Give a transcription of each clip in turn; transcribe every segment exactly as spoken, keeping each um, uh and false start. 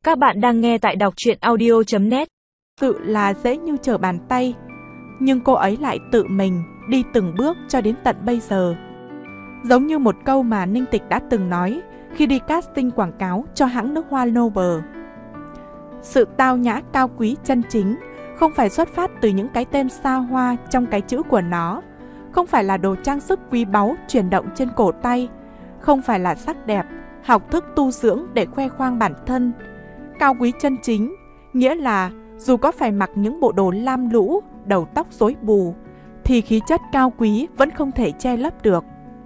Các bạn đang nghe tại đọc truyện audio chấm net. Sự là dễ như trở bàn tay, nhưng cô ấy lại tự mình đi từng bước cho đến tận bây giờ. Giống như một câu mà Ninh Tịch đã từng nói khi đi casting quảng cáo cho hãng nước hoa Noble. Sự tao nhã cao quý chân chính không phải xuất phát từ những cái tên xa hoa trong cái chữ của nó, không phải là đồ trang sức quý báu chuyển động trên cổ tay, không phải là sắc đẹp, học thức tu dưỡng để khoe khoang bản thân. Cao quý chân chính nghĩa là dù có phải mặc những bộ đồ lam lũ, đầu tóc rối bù, thì khí chất cao quý vẫn không thể che lấp được.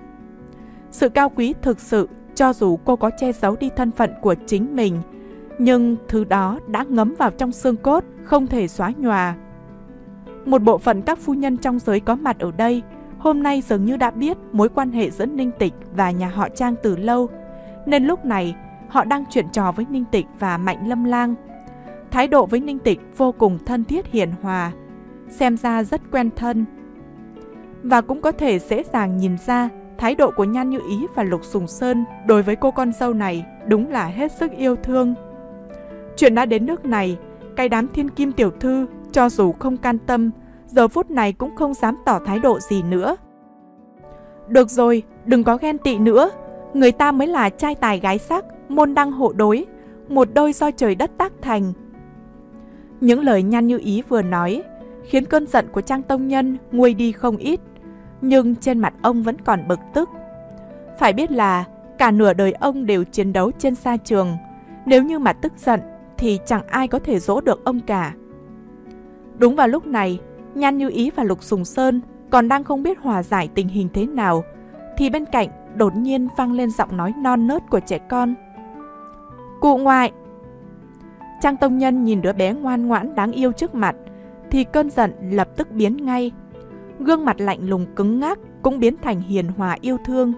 Sự cao quý thực sự, cho dù cô có che giấu đi thân phận của chính mình, nhưng thứ đó đã ngấm vào trong xương cốt, không thể xóa nhòa. Một bộ phận các phu nhân trong giới có mặt ở đây hôm nay dường như đã biết mối quan hệ giữa Ninh Tịch và nhà họ Trang từ lâu, nên lúc này họ đang chuyện trò với Ninh Tịch và Mạnh Lâm Lang. Thái độ với Ninh Tịch vô cùng thân thiết hiền hòa, xem ra rất quen thân. Và cũng có thể dễ dàng nhìn ra thái độ của Nhan Như Ý và Lục Sùng Sơn đối với cô con dâu này đúng là hết sức yêu thương. Chuyện đã đến nước này, cái đám thiên kim tiểu thư cho dù không can tâm, giờ phút này cũng không dám tỏ thái độ gì nữa. Được rồi, đừng có ghen tị nữa, người ta mới là trai tài gái sắc, môn đăng hộ đối, một đôi do trời đất tác thành. Những lời Nhan Như Ý vừa nói khiến cơn giận của Trang tông nhân nguôi đi không ít, nhưng trên mặt ông vẫn còn bực tức. Phải biết là cả nửa đời ông đều chiến đấu trên sa trường, nếu như mà tức giận thì chẳng ai có thể dỗ được ông cả. Đúng vào lúc này, Nhan Như Ý và Lục Sùng Sơn còn đang không biết hòa giải tình hình thế nào, thì bên cạnh đột nhiên vang lên giọng nói non nớt của trẻ con. Cụ ngoại! Trang tông nhân nhìn đứa bé ngoan ngoãn đáng yêu trước mặt thì cơn giận lập tức biến ngay. Gương mặt lạnh lùng cứng ngắc cũng biến thành hiền hòa yêu thương.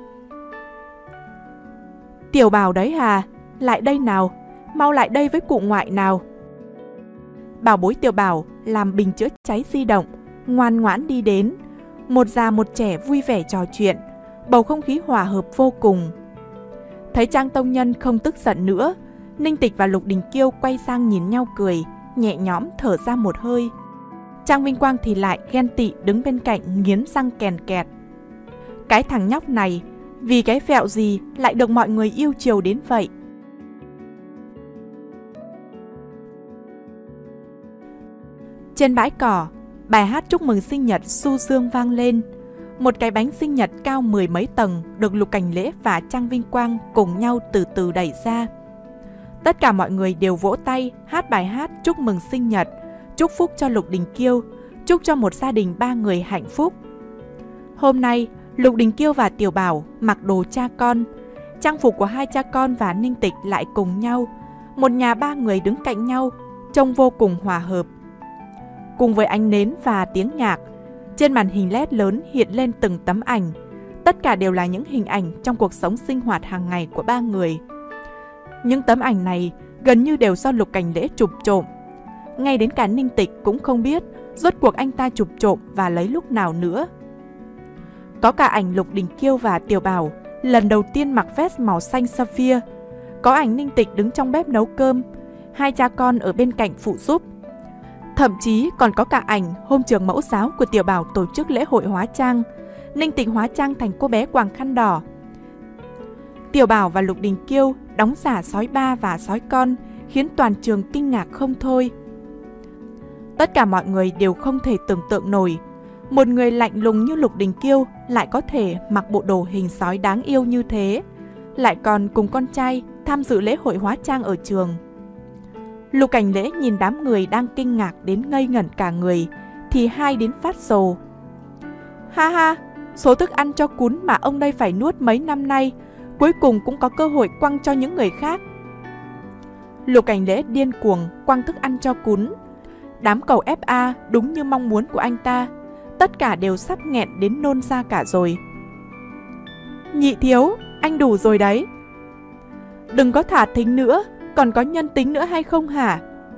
Tiểu Bảo đấy hà, lại đây nào, mau lại đây với cụ ngoại nào. Bảo bối Tiểu Bảo làm bình chữa cháy di động, ngoan ngoãn đi đến. Một già một trẻ vui vẻ trò chuyện, bầu không khí hòa hợp vô cùng. Thấy Trang tông nhân không tức giận nữa, Ninh Tịch và Lục Đình Kiêu quay sang nhìn nhau cười, nhẹ nhõm thở ra một hơi. Trang Vinh Quang thì lại ghen tị đứng bên cạnh nghiến răng kèn kẹt. Cái thằng nhóc này, vì cái phẹo gì lại được mọi người yêu chiều đến vậy? Trên bãi cỏ, bài hát chúc mừng sinh nhật du dương vang lên. Một cái bánh sinh nhật cao mười mấy tầng được Lục Cảnh Lễ và Trang Vinh Quang cùng nhau từ từ đẩy ra. Tất cả mọi người đều vỗ tay hát bài hát chúc mừng sinh nhật, chúc phúc cho Lục Đình Kiêu, chúc cho một gia đình ba người hạnh phúc. Hôm nay, Lục Đình Kiêu và Tiểu Bảo mặc đồ cha con. Trang phục của hai cha con và Ninh Tịch lại cùng nhau. Một nhà ba người đứng cạnh nhau, trông vô cùng hòa hợp. Cùng với ánh nến và tiếng nhạc, trên màn hình led lớn hiện lên từng tấm ảnh. Tất cả đều là những hình ảnh trong cuộc sống sinh hoạt hàng ngày của ba người. Những tấm ảnh này gần như đều do Lục Cảnh Lễ chụp trộm. Ngay đến cả Ninh Tịch cũng không biết rốt cuộc anh ta chụp trộm và lấy lúc nào nữa. Có cả ảnh Lục Đình Kiêu và Tiểu Bảo lần đầu tiên mặc vest màu xanh sapphire. Có ảnh Ninh Tịch đứng trong bếp nấu cơm, hai cha con ở bên cạnh phụ giúp. Thậm chí còn có cả ảnh hôm trường mẫu giáo của Tiểu Bảo tổ chức lễ hội hóa trang. Ninh Tịch hóa trang thành cô bé quàng khăn đỏ. Tiểu Bảo và Lục Đình Kiêu đóng giả sói ba và sói con, khiến toàn trường kinh ngạc không thôi. Tất cả mọi người đều không thể tưởng tượng nổi, một người lạnh lùng như Lục Đình Kiêu lại có thể mặc bộ đồ hình sói đáng yêu như thế, lại còn cùng con trai tham dự lễ hội hóa trang ở trường. Lục Cảnh Lễ nhìn đám người đang kinh ngạc đến ngây ngẩn cả người thì hai đến phát rồ. Ha ha, số thức ăn cho cún mà ông đây phải nuốt mấy năm nay cuối cùng cũng có cơ hội quăng cho những người khác. Lục Cảnh Lễ điên cuồng quăng thức ăn cho cún. Đám cầu ép a đúng như mong muốn của anh ta, tất cả đều sắp nghẹn đến nôn ra cả rồi. Nhị thiếu, anh đủ rồi đấy. Đừng có thả thính nữa, còn có nhân tính nữa hay không hả?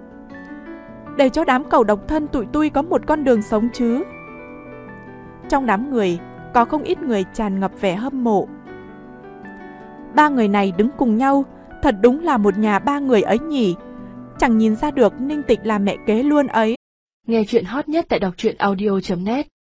Để cho đám cầu độc thân tụi tui có một con đường sống chứ. Trong đám người có không ít người tràn ngập vẻ hâm mộ. Ba người này đứng cùng nhau, thật đúng là một nhà ba người ấy nhỉ. chẳng nhìn ra được Ninh Tịch là mẹ kế luôn ấy. Nghe chuyện hot nhất tại đọc truyện audio chấm net.